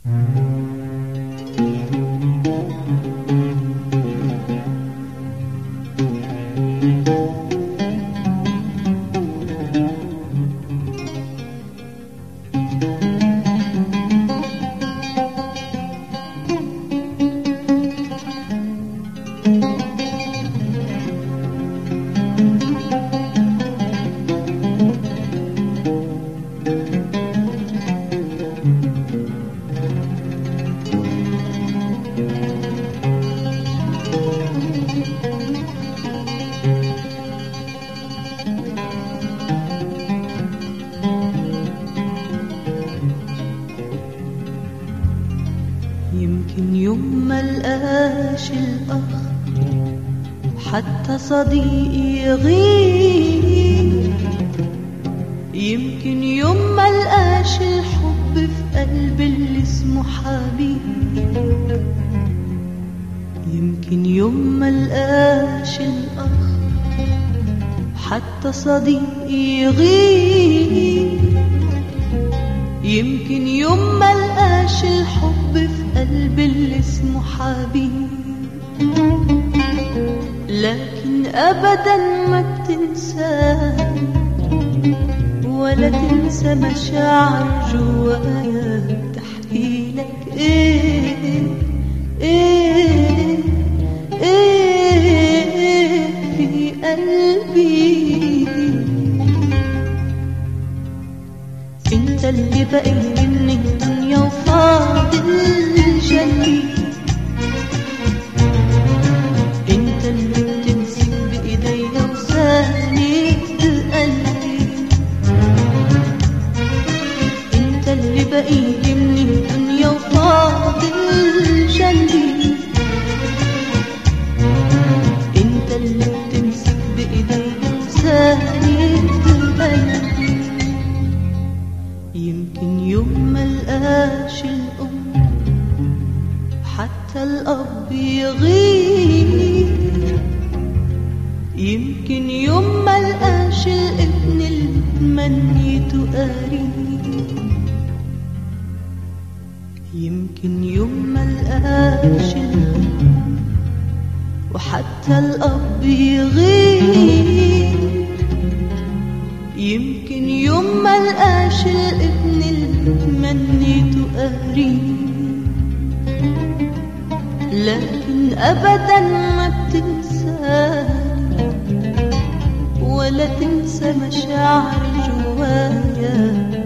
يمكن يوم ملقاش الأخ حتى صديقي يغيب، يمكن يوم ملقاش الحب في قلب اللي اسمه حبيب، يمكن يوم ملقاش الأخ حتى صديقي يغيب، يمكن يوم ملقاش الحب في قلب اللي اسمه حبيب، لكن أبدا ما بتنساني ولا تنسى مشاعر جوايا تحكيلك ايه ايه ايه في قلبي. انت اللي باقي من الدنيا وفاضل جنبي، انت اللي بتمسك بايديا وساند قلبي، انت اللي باقي من الدنيا وفاضل جنبي، انت اللي بتمسك بايديا وساند قلبي. يمكن يوم ملقاش الأم حتى الأب يغيب، يمكن يوم ملقاش الابن اللي تمنيته قريب، يمكن يوم ملقاش الأم وحتى الأب يغيب، يمكن يوم ملقاش الابن اللي تمنيته قريب، لكن أبدا ما بتنساني ولا تنسى مشاعر جوايا